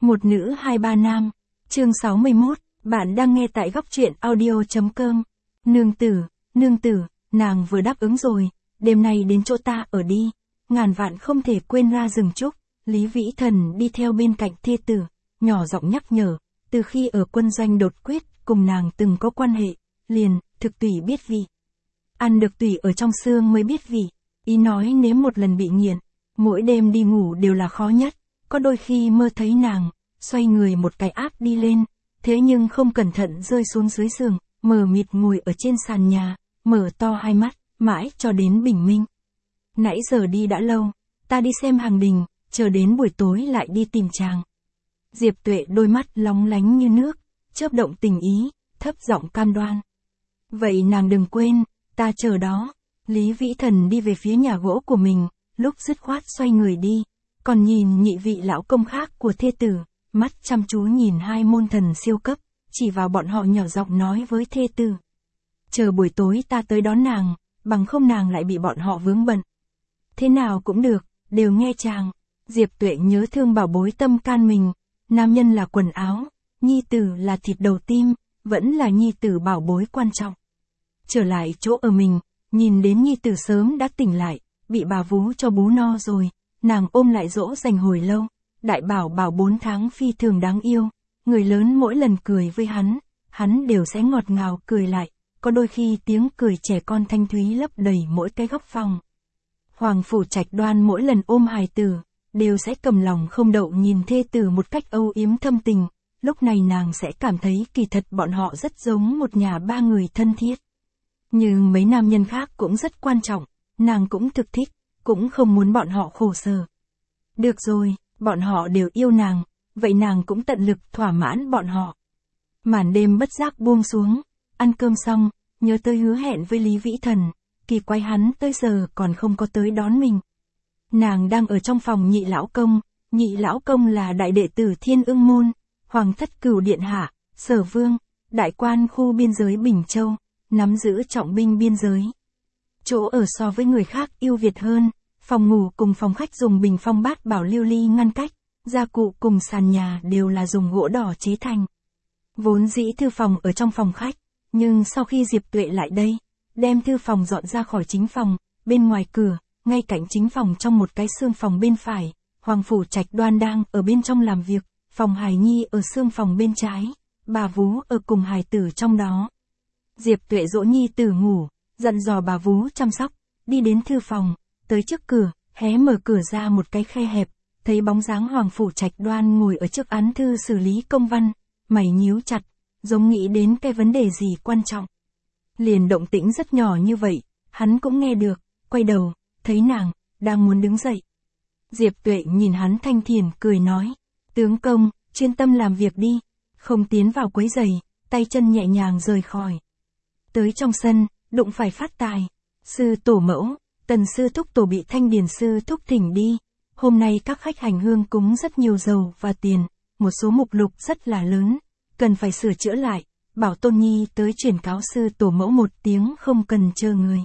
Một nữ hai ba nam. Chương 61, bạn đang nghe tại góc truyện audio.com. Nương tử, nàng vừa đáp ứng rồi, đêm nay đến chỗ ta ở đi. Ngàn vạn không thể quên ra rừng trúc. Lý Vĩ Thần đi theo bên cạnh thê tử, nhỏ giọng nhắc nhở, từ khi ở quân doanh đột quyết, cùng nàng từng có quan hệ, liền, thực tùy biết vị. Ăn được tùy ở trong xương mới biết vị, ý nói nếu một lần bị nghiện, mỗi đêm đi ngủ đều là khó nhất, có đôi khi mơ thấy nàng, xoay người một cái áp đi lên, thế nhưng không cẩn thận rơi xuống dưới giường, mờ mịt ngồi ở trên sàn nhà, mở to hai mắt, mãi cho đến bình minh. Nãy giờ đi đã lâu, ta đi xem hàng đình, chờ đến buổi tối lại đi tìm chàng. Diệp Tuệ đôi mắt lóng lánh như nước, chớp động tình ý, thấp giọng cam đoan. Vậy nàng đừng quên, ta chờ đó. Lý Vĩ Thần đi về phía nhà gỗ của mình, lúc dứt khoát xoay người đi, còn nhìn nhị vị lão công khác của thê tử, mắt chăm chú nhìn hai môn thần siêu cấp, chỉ vào bọn họ nhỏ giọng nói với thê tử. Chờ buổi tối ta tới đón nàng, bằng không nàng lại bị bọn họ vướng bận. Thế nào cũng được, đều nghe chàng. Diệp Tuệ nhớ thương bảo bối tâm can mình, nam nhân là quần áo, nhi tử là thịt đầu tim, vẫn là nhi tử bảo bối quan trọng. Trở lại chỗ ở mình, nhìn đến nhi tử sớm đã tỉnh lại, bị bà vú cho bú no rồi, nàng ôm lại dỗ dành hồi lâu, đại bảo 4 tháng phi thường đáng yêu, người lớn mỗi lần cười với hắn đều sẽ ngọt ngào cười lại, có đôi khi tiếng cười trẻ con thanh thúy lấp đầy mỗi cái góc phòng. Hoàng Phủ Trạch Đoan mỗi lần ôm hài tử, đều sẽ cầm lòng không đậu nhìn thê tử một cách âu yếm thâm tình, lúc này nàng sẽ cảm thấy kỳ thật bọn họ rất giống một nhà ba người thân thiết. Nhưng mấy nam nhân khác cũng rất quan trọng, nàng cũng thực thích, cũng không muốn bọn họ khổ sở. Được rồi, bọn họ đều yêu nàng, vậy nàng cũng tận lực thỏa mãn bọn họ. Màn đêm bất giác buông xuống, ăn cơm xong, nhớ tới hứa hẹn với Lý Vĩ Thần, kỳ quái hắn tới giờ còn không có tới đón mình. Nàng đang ở trong phòng nhị lão công là đại đệ tử Thiên Ưng Môn, Hoàng thất Cửu Điện Hạ, Sở Vương, đại quan khu biên giới Bình Châu, nắm giữ trọng binh biên giới. Chỗ ở so với người khác ưu việt hơn, phòng ngủ cùng phòng khách dùng bình phong bát bảo lưu ly ngăn cách, gia cụ cùng sàn nhà đều là dùng gỗ đỏ chế thành. Vốn dĩ thư phòng ở trong phòng khách, nhưng sau khi Diệp Tuệ lại đây, đem thư phòng dọn ra khỏi chính phòng, bên ngoài cửa, ngay cạnh chính phòng trong một cái xương phòng bên phải, Hoàng Phủ Trạch Đoan đang ở bên trong làm việc, phòng hài nhi ở xương phòng bên trái, bà vú ở cùng hài tử trong đó. Diệp Tuệ dỗ nhi tử ngủ, dặn dò bà vú chăm sóc, đi đến thư phòng, tới trước cửa, hé mở cửa ra một cái khe hẹp, thấy bóng dáng Hoàng Phủ Trạch Đoan ngồi ở trước án thư xử lý công văn, mày nhíu chặt, giống nghĩ đến cái vấn đề gì quan trọng. Liền động tĩnh rất nhỏ như vậy, hắn cũng nghe được, quay đầu, thấy nàng, đang muốn đứng dậy. Diệp Tuệ nhìn hắn thanh thiền cười nói, tướng công, chuyên tâm làm việc đi, không tiến vào quấy rầy, tay chân nhẹ nhàng rời khỏi. Tới trong sân, đụng phải Phát Tài, sư tổ mẫu, Tần sư thúc tổ bị Thanh Điền sư thúc thỉnh đi, hôm nay các khách hành hương cúng rất nhiều dầu và tiền, một số mục lục rất là lớn, cần phải sửa chữa lại, bảo Tôn Nhi tới truyền cáo sư tổ mẫu một tiếng không cần chờ người.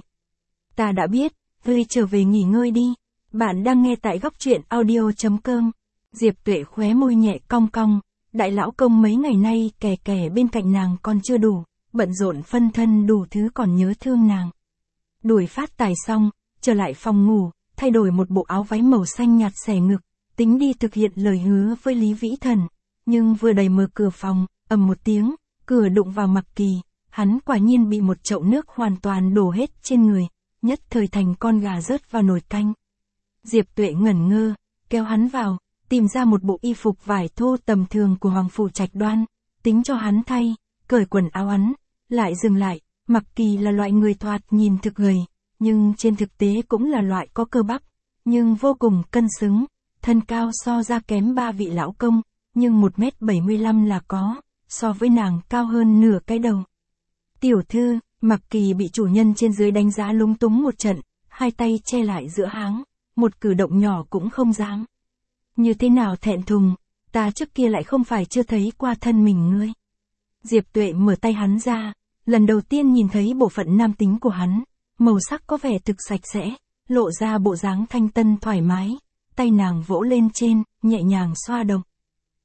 Ta đã biết, ngươi trở về nghỉ ngơi đi, bạn đang nghe tại góc truyện audio.com. Diệp Tuệ khóe môi nhẹ cong cong, đại lão công mấy ngày nay kẻ bên cạnh nàng còn chưa đủ, bận rộn phân thân đủ thứ còn nhớ thương nàng. Đuổi Phát Tài xong, trở lại phòng ngủ, thay đổi một bộ áo váy màu xanh nhạt xẻ ngực, tính đi thực hiện lời hứa với Lý Vĩ Thần, nhưng vừa đẩy mở cửa phòng, ầm một tiếng, cửa đụng vào Mặc Kỳ, hắn quả nhiên bị một chậu nước hoàn toàn đổ hết trên người, nhất thời thành con gà rớt vào nồi canh. Diệp Tuệ ngẩn ngơ, kéo hắn vào, tìm ra một bộ y phục vải thô tầm thường của Hoàng Phủ Trạch Đoan, tính cho hắn thay, cởi quần áo hắn, lại dừng lại, Mặc Kỳ là loại người thoạt nhìn thực gầy, nhưng trên thực tế cũng là loại có cơ bắp, nhưng vô cùng cân xứng, thân cao so ra kém ba vị lão công, nhưng 1m75 là có, so với nàng cao hơn nửa cái đầu. Tiểu thư, Mặc Kỳ bị chủ nhân trên dưới đánh giá lúng túng một trận, hai tay che lại giữa háng, một cử động nhỏ cũng không dám. Như thế nào thẹn thùng, ta trước kia lại không phải chưa thấy qua thân mình ngươi. Diệp Tuệ mở tay hắn ra, lần đầu tiên nhìn thấy bộ phận nam tính của hắn, màu sắc có vẻ thực sạch sẽ, lộ ra bộ dáng thanh tân thoải mái, tay nàng vỗ lên trên, nhẹ nhàng xoa động.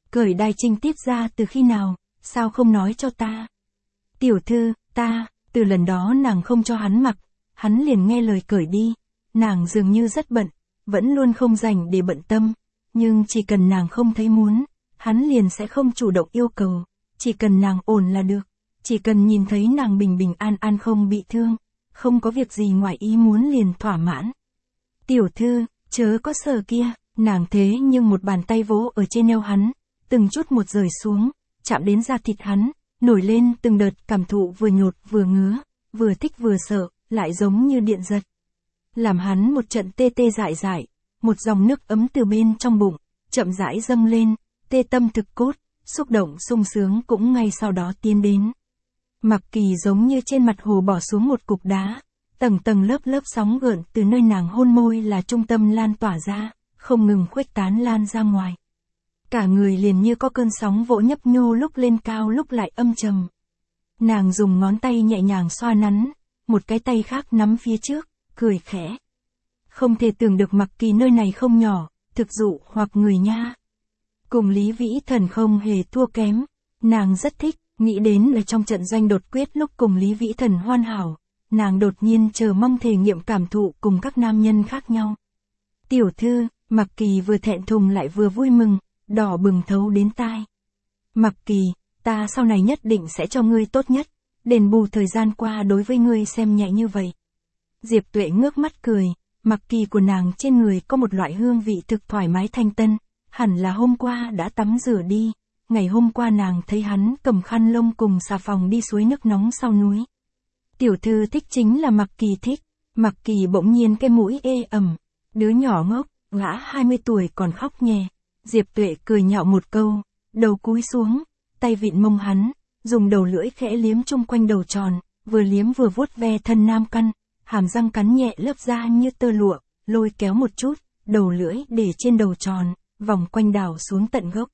cởi đai trinh tiết ra từ khi nào, sao không nói cho ta? Tiểu thư, từ lần đó nàng không cho hắn mặc, hắn liền nghe lời cởi đi, nàng dường như rất bận, vẫn luôn không dành để bận tâm, nhưng chỉ cần nàng không thấy muốn, hắn liền sẽ không chủ động yêu cầu, chỉ cần nàng ổn là được, chỉ cần nhìn thấy nàng bình bình an an không bị thương, không có việc gì ngoài ý muốn liền thỏa mãn. Tiểu thư, chớ có sờ kia, nàng thế nhưng một bàn tay vỗ ở trên eo hắn, từng chút một rời xuống, chạm đến da thịt hắn, nổi lên từng đợt cảm thụ vừa nhột vừa ngứa, vừa thích vừa sợ, lại giống như điện giật. Làm hắn một trận tê tê dại dại, một dòng nước ấm từ bên trong bụng, chậm rãi dâng lên, tê tâm thực cốt, xúc động sung sướng cũng ngay sau đó tiến đến. Mặc Kỳ giống như trên mặt hồ bỏ xuống một cục đá, tầng tầng lớp lớp sóng gợn từ nơi nàng hôn môi là trung tâm lan tỏa ra, không ngừng khuếch tán lan ra ngoài. Cả người liền như có cơn sóng vỗ nhấp nhô lúc lên cao lúc lại âm trầm. Nàng dùng ngón tay nhẹ nhàng xoa nắn, một cái tay khác nắm phía trước, cười khẽ. Không thể tưởng được Mặc Kỳ nơi này không nhỏ, thực dụ hoặc người nha. Cùng Lý Vĩ Thần không hề thua kém, nàng rất thích, nghĩ đến là trong trận doanh đột quyết lúc cùng Lý Vĩ Thần hoàn hảo, nàng đột nhiên chờ mong thể nghiệm cảm thụ cùng các nam nhân khác nhau. Tiểu thư, Mặc Kỳ vừa thẹn thùng lại vừa vui mừng, đỏ bừng thấu đến tai. Mặc Kỳ, ta sau này nhất định sẽ cho ngươi tốt nhất, đền bù thời gian qua đối với ngươi xem nhẹ như vậy. Diệp Tuệ ngước mắt cười, Mặc Kỳ của nàng trên người có một loại hương vị thực thoải mái thanh tân, hẳn là hôm qua đã tắm rửa đi, ngày hôm qua nàng thấy hắn cầm khăn lông cùng xà phòng đi suối nước nóng sau núi. Tiểu thư thích chính là Mặc Kỳ thích, Mặc Kỳ bỗng nhiên cái mũi ê ẩm, đứa nhỏ ngốc, gã 20 tuổi còn khóc nhè. Diệp Tuệ cười nhạo một câu, đầu cúi xuống, tay vịn mông hắn, dùng đầu lưỡi khẽ liếm chung quanh đầu tròn, vừa liếm vừa vuốt ve thân nam căn, hàm răng cắn nhẹ lớp da như tơ lụa, lôi kéo một chút, đầu lưỡi để trên đầu tròn, vòng quanh đảo xuống tận gốc.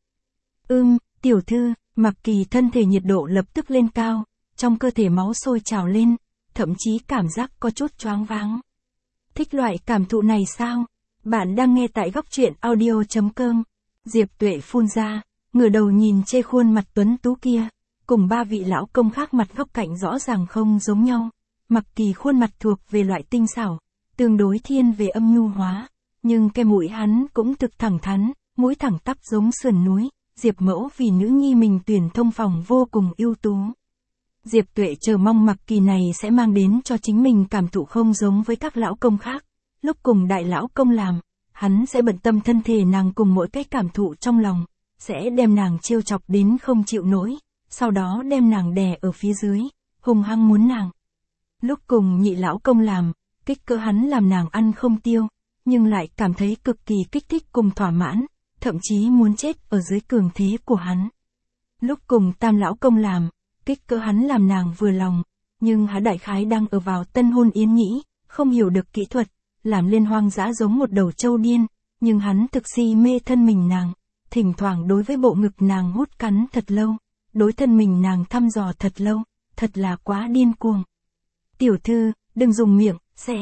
Tiểu thư, Mặc Kỳ thân thể nhiệt độ lập tức lên cao, trong cơ thể máu sôi trào lên, thậm chí cảm giác có chút choáng váng. Thích loại cảm thụ này sao? Bạn đang nghe tại góc truyện audio.com. Diệp Tuệ phun ra, ngửa đầu nhìn chê khuôn mặt tuấn tú kia, cùng ba vị lão công khác mặt góc cạnh rõ ràng không giống nhau. Mặc Kỳ khuôn mặt thuộc về loại tinh xảo, tương đối thiên về âm nhu hóa, nhưng cái mũi hắn cũng thực thẳng thắn, mũi thẳng tắp giống sườn núi, Diệp mẫu vì nữ nhi mình tuyển thông phòng vô cùng ưu tú. Diệp Tuệ chờ mong Mặc Kỳ này sẽ mang đến cho chính mình cảm thụ không giống với các lão công khác, lúc cùng đại lão công làm, hắn sẽ bận tâm thân thể nàng cùng mỗi cái cảm thụ trong lòng, sẽ đem nàng trêu chọc đến không chịu nổi, sau đó đem nàng đè ở phía dưới, hung hăng muốn nàng. Lúc cùng nhị lão công làm, kích cỡ hắn làm nàng ăn không tiêu, nhưng lại cảm thấy cực kỳ kích thích cùng thỏa mãn, thậm chí muốn chết ở dưới cường thế của hắn. Lúc cùng tam lão công làm, kích cỡ hắn làm nàng vừa lòng, nhưng hắn đại khái đang ở vào tân hôn yến nhĩ, không hiểu được kỹ thuật, làm lên hoang dã giống một đầu trâu điên, nhưng hắn thực si mê thân mình nàng, thỉnh thoảng đối với bộ ngực nàng hút cắn thật lâu, đối thân mình nàng thăm dò thật lâu, thật là quá điên cuồng. Tiểu thư, đừng dùng miệng, sẽ,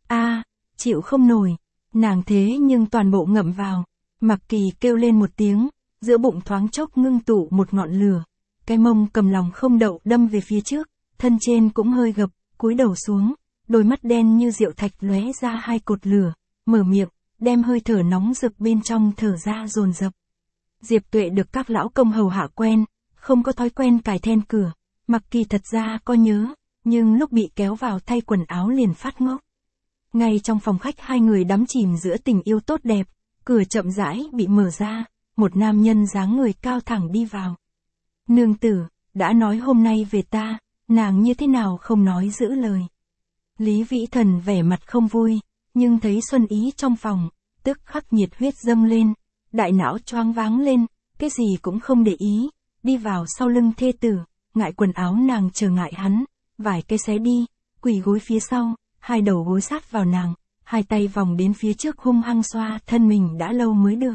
chịu không nổi, nàng thế nhưng toàn bộ ngậm vào. Mặc Kỳ kêu lên một tiếng, giữa bụng thoáng chốc ngưng tụ một ngọn lửa, cái mông cầm lòng không đậu đâm về phía trước, thân trên cũng hơi gập, cúi đầu xuống, đôi mắt đen như rượu thạch lóe ra hai cột lửa, mở miệng, đem hơi thở nóng rực bên trong thở ra dồn dập. Diệp Tuệ được các lão công hầu hạ quen, không có thói quen cài then cửa, Mặc Kỳ thật ra có nhớ, nhưng lúc bị kéo vào thay quần áo liền phát ngốc. Ngay trong phòng khách hai người đắm chìm giữa tình yêu tốt đẹp, cửa chậm rãi bị mở ra, một nam nhân dáng người cao thẳng đi vào. Nương tử, đã nói hôm nay về ta, nàng như thế nào không nói giữ lời. Lý Vĩ Thần vẻ mặt không vui, nhưng thấy Xuân Ý trong phòng, tức khắc nhiệt huyết dâng lên, đại não choáng váng lên, cái gì cũng không để ý, đi vào sau lưng thê tử, ngại quần áo nàng chờ ngại hắn, vài cái xé đi, quỳ gối phía sau, hai đầu gối sát vào nàng, hai tay vòng đến phía trước hung hăng xoa thân mình đã lâu mới được.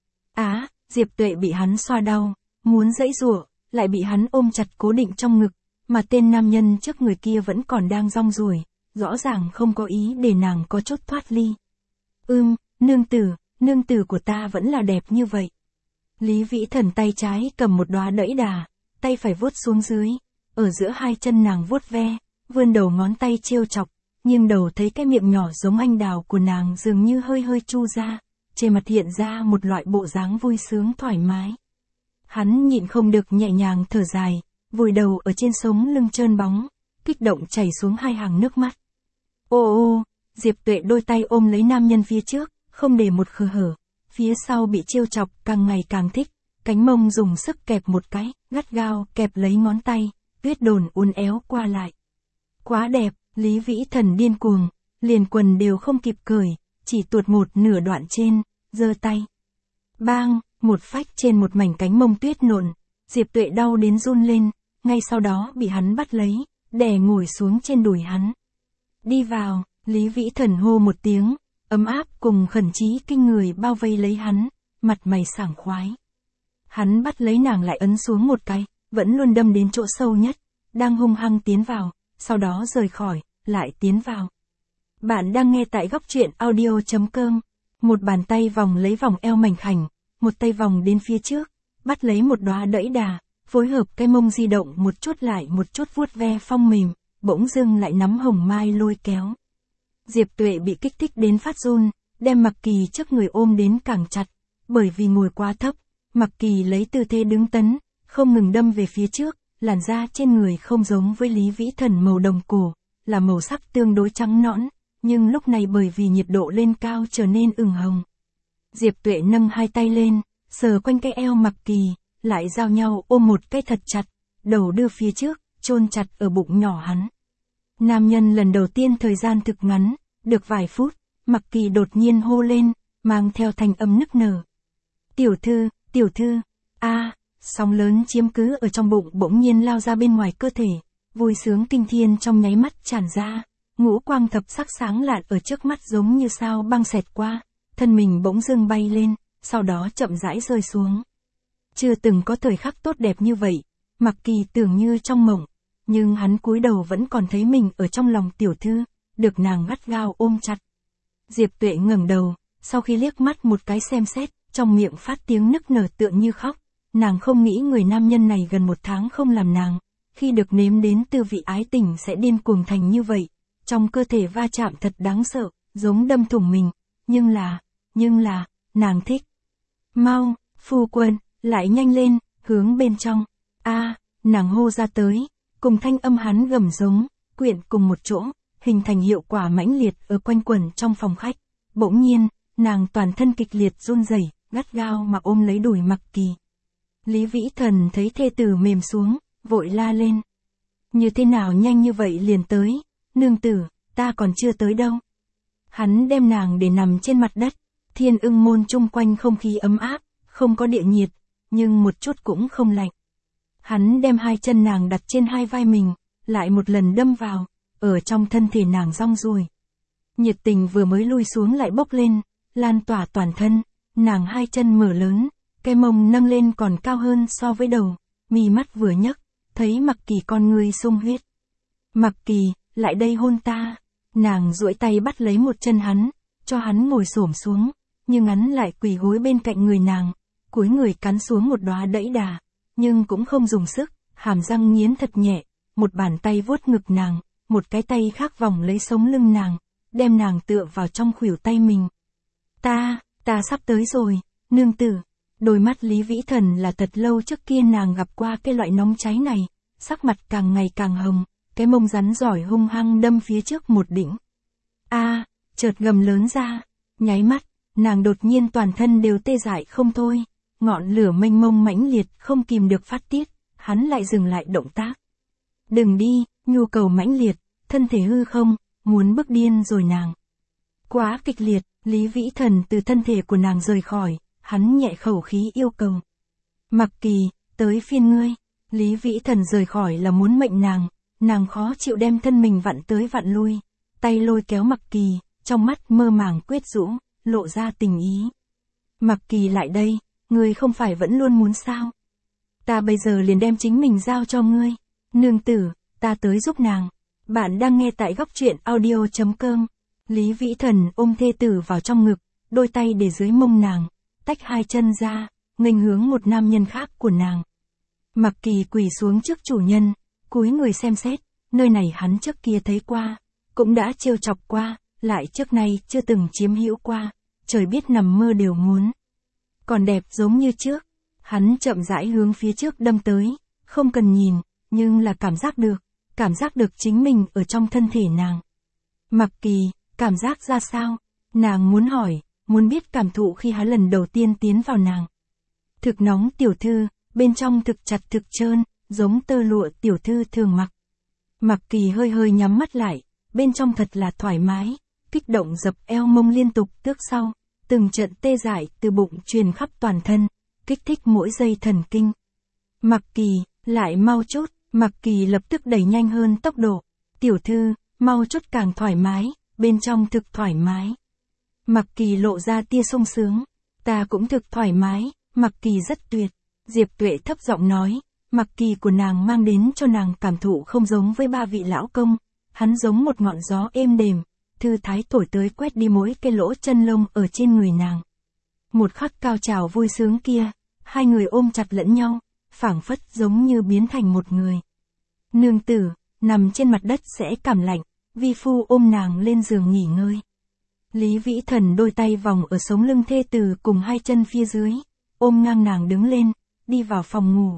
Diệp Tuệ bị hắn xoa đau, muốn giãy giụa, lại bị hắn ôm chặt cố định trong ngực, mà tên nam nhân trước người kia vẫn còn đang rong ruổi, rõ ràng không có ý để nàng có chút thoát ly. Nương tử của ta vẫn là đẹp như vậy. Lý Vĩ Thần tay trái cầm một đóa đẫy đà, tay phải vuốt xuống dưới, ở giữa hai chân nàng vuốt ve, vươn đầu ngón tay trêu chọc, nhưng đầu thấy cái miệng nhỏ giống anh đào của nàng dường như hơi hơi chu ra, trên mặt hiện ra một loại bộ dáng vui sướng thoải mái. Hắn nhịn không được nhẹ nhàng thở dài, vùi đầu ở trên sống lưng trơn bóng, kích động chảy xuống hai hàng nước mắt. Ô ô, Diệp Tuệ đôi tay ôm lấy nam nhân phía trước, không để một khe hở, phía sau bị trêu chọc càng ngày càng thích, cánh mông dùng sức kẹp một cái, gắt gao kẹp lấy ngón tay, tuyết đồn uốn éo qua lại. Quá đẹp, Lý Vĩ Thần điên cuồng, liền quần đều không kịp cởi, chỉ tuột một nửa đoạn trên, giơ tay. Bang, một phách trên một mảnh cánh mông tuyết nộn, Diệp Tuệ đau đến run lên, ngay sau đó bị hắn bắt lấy, đè ngồi xuống trên đùi hắn. Đi vào, Lý Vĩ Thần hô một tiếng, ấm áp cùng khẩn trí kinh người bao vây lấy hắn, mặt mày sảng khoái. Hắn bắt lấy nàng lại ấn xuống một cái, vẫn luôn đâm đến chỗ sâu nhất, đang hung hăng tiến vào, sau đó rời khỏi, lại tiến vào. Bạn đang nghe tại góc truyện audio.com. Một bàn tay vòng lấy vòng eo mảnh khảnh, một tay vòng đến phía trước, bắt lấy một đóa đẫy đà, phối hợp cái mông di động một chút lại một chút vuốt ve phong mềm, bỗng dưng lại nắm hồng mai lôi kéo. Diệp Tuệ bị kích thích đến phát run, đem Mặc Kỳ trước người ôm đến càng chặt, bởi vì ngồi quá thấp, Mặc Kỳ lấy tư thế đứng tấn, không ngừng đâm về phía trước, làn da trên người không giống với Lý Vĩ Thần màu đồng cổ, là màu sắc tương đối trắng nõn, nhưng lúc này bởi vì nhiệt độ lên cao trở nên ửng hồng. Diệp Tuệ nâng hai tay lên, sờ quanh cái eo Mặc Kỳ, lại giao nhau ôm một cái thật chặt, đầu đưa phía trước, chôn chặt ở bụng nhỏ hắn. Nam nhân lần đầu tiên thời gian thực ngắn, được vài phút, Mặc Kỳ đột nhiên hô lên, mang theo thanh âm nức nở. Tiểu thư, sóng lớn chiếm cứ ở trong bụng bỗng nhiên lao ra bên ngoài cơ thể, vui sướng kinh thiên trong nháy mắt tràn ra, ngũ quang thập sắc sáng lạn ở trước mắt giống như sao băng xẹt qua, thân mình bỗng dưng bay lên, sau đó chậm rãi rơi xuống. Chưa từng có thời khắc tốt đẹp như vậy, Mặc Kỳ tưởng như trong mộng, nhưng hắn cúi đầu vẫn còn thấy mình ở trong lòng tiểu thư, được nàng gắt gao ôm chặt. Diệp Tuệ ngẩng đầu, sau khi liếc mắt một cái xem xét, trong miệng phát tiếng nức nở tựa như khóc, nàng không nghĩ người nam nhân này gần một tháng không làm nàng, khi được nếm đến tư vị ái tình sẽ điên cuồng thành như vậy, trong cơ thể va chạm thật đáng sợ, giống đâm thủng mình, nhưng là, nàng thích. Mau, phu quân, lại nhanh lên, hướng bên trong. Nàng hô ra tới, cùng thanh âm hắn gầm giống, quyện cùng một chỗ, hình thành hiệu quả mãnh liệt ở quanh quẩn trong phòng khách. Bỗng nhiên, nàng toàn thân kịch liệt run rẩy, gắt gao mà ôm lấy đùi Mặc Kỳ. Lý Vĩ Thần thấy thê tử mềm xuống, vội la lên. Như thế nào nhanh như vậy liền tới, nương tử, ta còn chưa tới đâu. Hắn đem nàng để nằm trên mặt đất, Thiên Ưng môn chung quanh không khí ấm áp, không có địa nhiệt, nhưng một chút cũng không lạnh. Hắn đem hai chân nàng đặt trên hai vai mình, lại một lần đâm vào, ở trong thân thể nàng rong ruổi. Nhiệt tình vừa mới lui xuống lại bốc lên, lan tỏa toàn thân, nàng hai chân mở lớn, cái mông nâng lên còn cao hơn so với đầu, mí mắt vừa nhấc, thấy Mặc Kỳ con ngươi sung huyết. Mặc Kỳ, lại đây hôn ta. Nàng duỗi tay bắt lấy một chân hắn, cho hắn ngồi xổm xuống, nhưng hắn lại quỳ gối bên cạnh người nàng, cúi người cắn xuống một đóa đẫy đà, nhưng cũng không dùng sức, hàm răng nghiến thật nhẹ, một bàn tay vuốt ngực nàng, một cái tay khác vòng lấy sống lưng nàng, đem nàng tựa vào trong khuỷu tay mình. Ta sắp tới rồi, nương tử. Đôi mắt Lý Vĩ Thần là thật lâu trước kia nàng gặp qua cái loại nóng cháy này, sắc mặt càng ngày càng hồng, cái mông rắn giỏi hung hăng đâm phía trước một đỉnh. Chợt gầm lớn ra, nháy mắt, nàng đột nhiên toàn thân đều tê dại không thôi, ngọn lửa mênh mông mãnh liệt không kìm được phát tiết, hắn lại dừng lại động tác. Đừng đi, nhu cầu mãnh liệt, thân thể hư không, muốn bức điên rồi nàng. Quá kịch liệt, Lý Vĩ Thần từ thân thể của nàng rời khỏi, hắn nhẹ khẩu khí yêu cầu. Mặc Kỳ, tới phiên ngươi. Lý Vĩ Thần rời khỏi là muốn mệnh nàng khó chịu đem thân mình vặn tới vặn lui, tay lôi kéo Mặc Kỳ, trong mắt mơ màng quyết rũ, lộ ra tình ý. Mặc Kỳ lại đây, ngươi không phải vẫn luôn muốn sao? Ta bây giờ liền đem chính mình giao cho ngươi. Nương tử, ta tới giúp nàng. Bạn đang nghe tại góc truyện audio.com. Lý Vĩ Thần ôm thê tử vào trong ngực, đôi tay để dưới mông nàng, tách hai chân ra, nghênh hướng một nam nhân khác của nàng. Mặc Kỳ quỳ xuống trước chủ nhân, cúi người xem xét, nơi này hắn trước kia thấy qua, cũng đã trêu chọc qua, lại trước nay chưa từng chiếm hữu qua, trời biết nằm mơ đều muốn. Còn đẹp giống như trước, hắn chậm rãi hướng phía trước đâm tới, không cần nhìn, nhưng là cảm giác được chính mình ở trong thân thể nàng. Mặc Kỳ, cảm giác ra sao? Nàng muốn hỏi, muốn biết cảm thụ khi hắn lần đầu tiên tiến vào nàng. Thực nóng tiểu thư, bên trong thực chặt thực trơn, giống tơ lụa tiểu thư thường mặc. Mặc Kỳ hơi hơi nhắm mắt lại, bên trong thật là thoải mái, kích động dập eo mông liên tục tước sau, từng trận tê dại từ bụng truyền khắp toàn thân, kích thích mỗi dây thần kinh. Mặc Kỳ, lại mau chút, Mặc Kỳ lập tức đẩy nhanh hơn tốc độ. Tiểu thư, mau chút càng thoải mái, bên trong thực thoải mái. Mặc Kỳ lộ ra tia sung sướng. Ta cũng thực thoải mái, Mặc Kỳ rất tuyệt. Diệp Tuệ thấp giọng nói, Mặc Kỳ của nàng mang đến cho nàng cảm thụ không giống với ba vị lão công. Hắn giống một ngọn gió êm đềm, thư thái thổi tới quét đi mỗi cái lỗ chân lông ở trên người nàng. Một khắc cao trào vui sướng kia, hai người ôm chặt lẫn nhau, phảng phất giống như biến thành một người. Nương tử, nằm trên mặt đất sẽ cảm lạnh, vi phu ôm nàng lên giường nghỉ ngơi. Lý Vĩ Thần đôi tay vòng ở sống lưng thê tử cùng hai chân phía dưới, ôm ngang nàng đứng lên, đi vào phòng ngủ.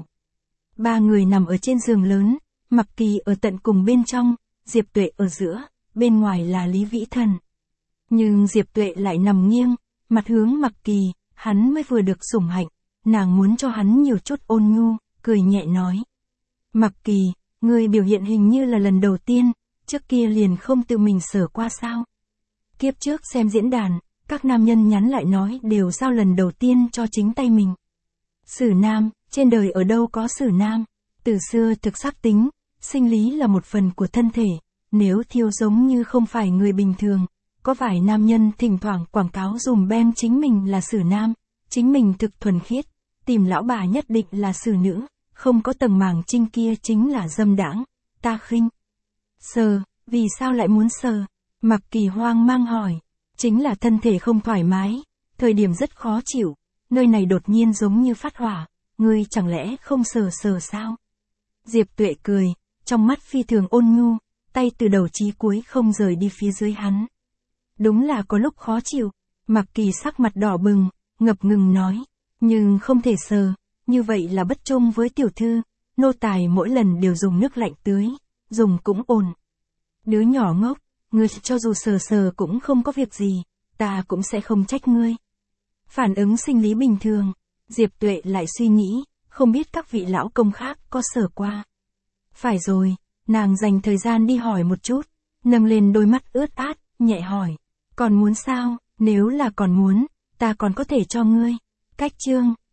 Ba người nằm ở trên giường lớn, Mặc Kỳ ở tận cùng bên trong, Diệp Tuệ ở giữa, bên ngoài là Lý Vĩ Thần. Nhưng Diệp Tuệ lại nằm nghiêng, mặt hướng Mặc Kỳ, hắn mới vừa được sủng hạnh, nàng muốn cho hắn nhiều chút ôn nhu, cười nhẹ nói. Mặc Kỳ, ngươi biểu hiện hình như là lần đầu tiên, trước kia liền không tự mình sờ qua sao. Kiếp trước xem diễn đàn, các nam nhân nhắn lại nói đều giao lần đầu tiên cho chính tay mình. Sử nam, trên đời ở đâu có sử nam, từ xưa thực sắc tính, sinh lý là một phần của thân thể, nếu thiêu giống như không phải người bình thường, có vài nam nhân thỉnh thoảng quảng cáo dùm beng chính mình là sử nam, chính mình thực thuần khiết, tìm lão bà nhất định là sử nữ, không có tầng màng trinh kia chính là dâm đãng, ta khinh. Sờ, vì sao lại muốn sờ? Mặc Kỳ hoang mang hỏi, chính là thân thể không thoải mái, thời điểm rất khó chịu, nơi này đột nhiên giống như phát hỏa, ngươi chẳng lẽ không sờ sờ sao? Diệp Tuệ cười, trong mắt phi thường ôn nhu, tay từ đầu chí cuối không rời đi phía dưới hắn. Đúng là có lúc khó chịu, Mặc Kỳ sắc mặt đỏ bừng, ngập ngừng nói, nhưng không thể sờ, như vậy là bất trung với tiểu thư, nô tài mỗi lần đều dùng nước lạnh tưới, dùng cũng ổn. Đứa nhỏ ngốc, ngươi cho dù sờ sờ cũng không có việc gì, ta cũng sẽ không trách ngươi. Phản ứng sinh lý bình thường, Diệp Tuệ lại suy nghĩ, không biết các vị lão công khác có sờ qua. Phải rồi, nàng dành thời gian đi hỏi một chút, nâng lên đôi mắt ướt át, nhẹ hỏi, còn muốn sao, nếu là còn muốn, ta còn có thể cho ngươi. Cách chương